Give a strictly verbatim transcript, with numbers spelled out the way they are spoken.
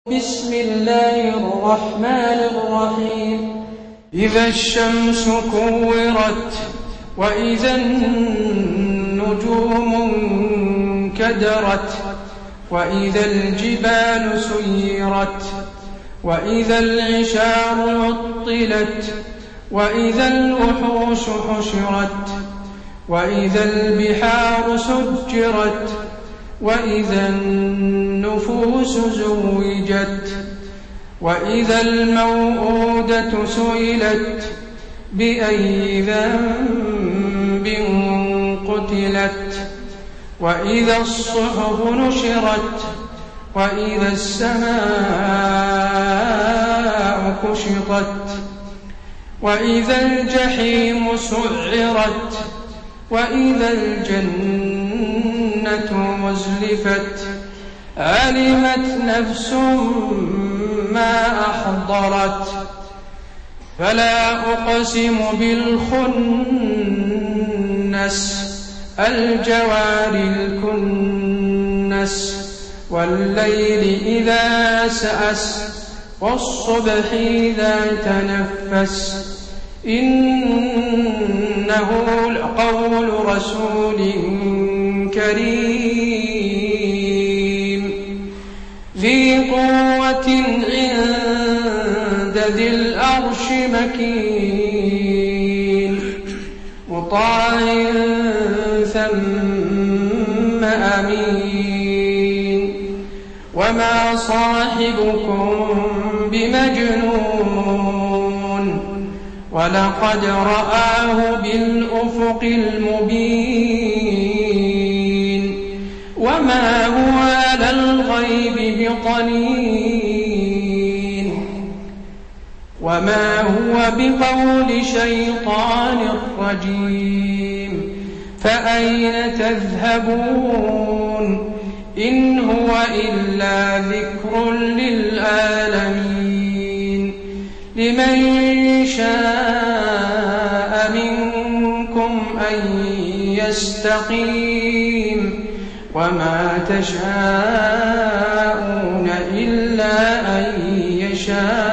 بسم الله الرحمن الرحيم إذا الشمس كورت وإذا النجوم انكدرت وإذا الجبال سيرت وإذا العشار عطلت وإذا الوحوش حشرت وإذا البحار سجرت وإذا النفوس زوجت وإذا الموءودة سئلت بأي ذنب قتلت وإذا الصحف نشرت وإذا السماء كشطت وإذا الجحيم سعرت وإذا الجنة مزلفت علمت نفس ما أحضرت فلا أقسم بالخنس الجوار الكنس والليل إذا سأس والصبح إذا تنفس إنه لقول رسول كريم ذي قوة عند ذي العرش مكين مطاع ثم أمين وما صاحبكم بمجنون ولقد رآه بالأفق المبين وما هو على الغيب بضنين وما هو بقول شيطان رجيم فأين تذهبون إن هو إلا ذكر للعالمين لمن شاء منكم أن يستقيم وما تشاءون إلا أن يشاء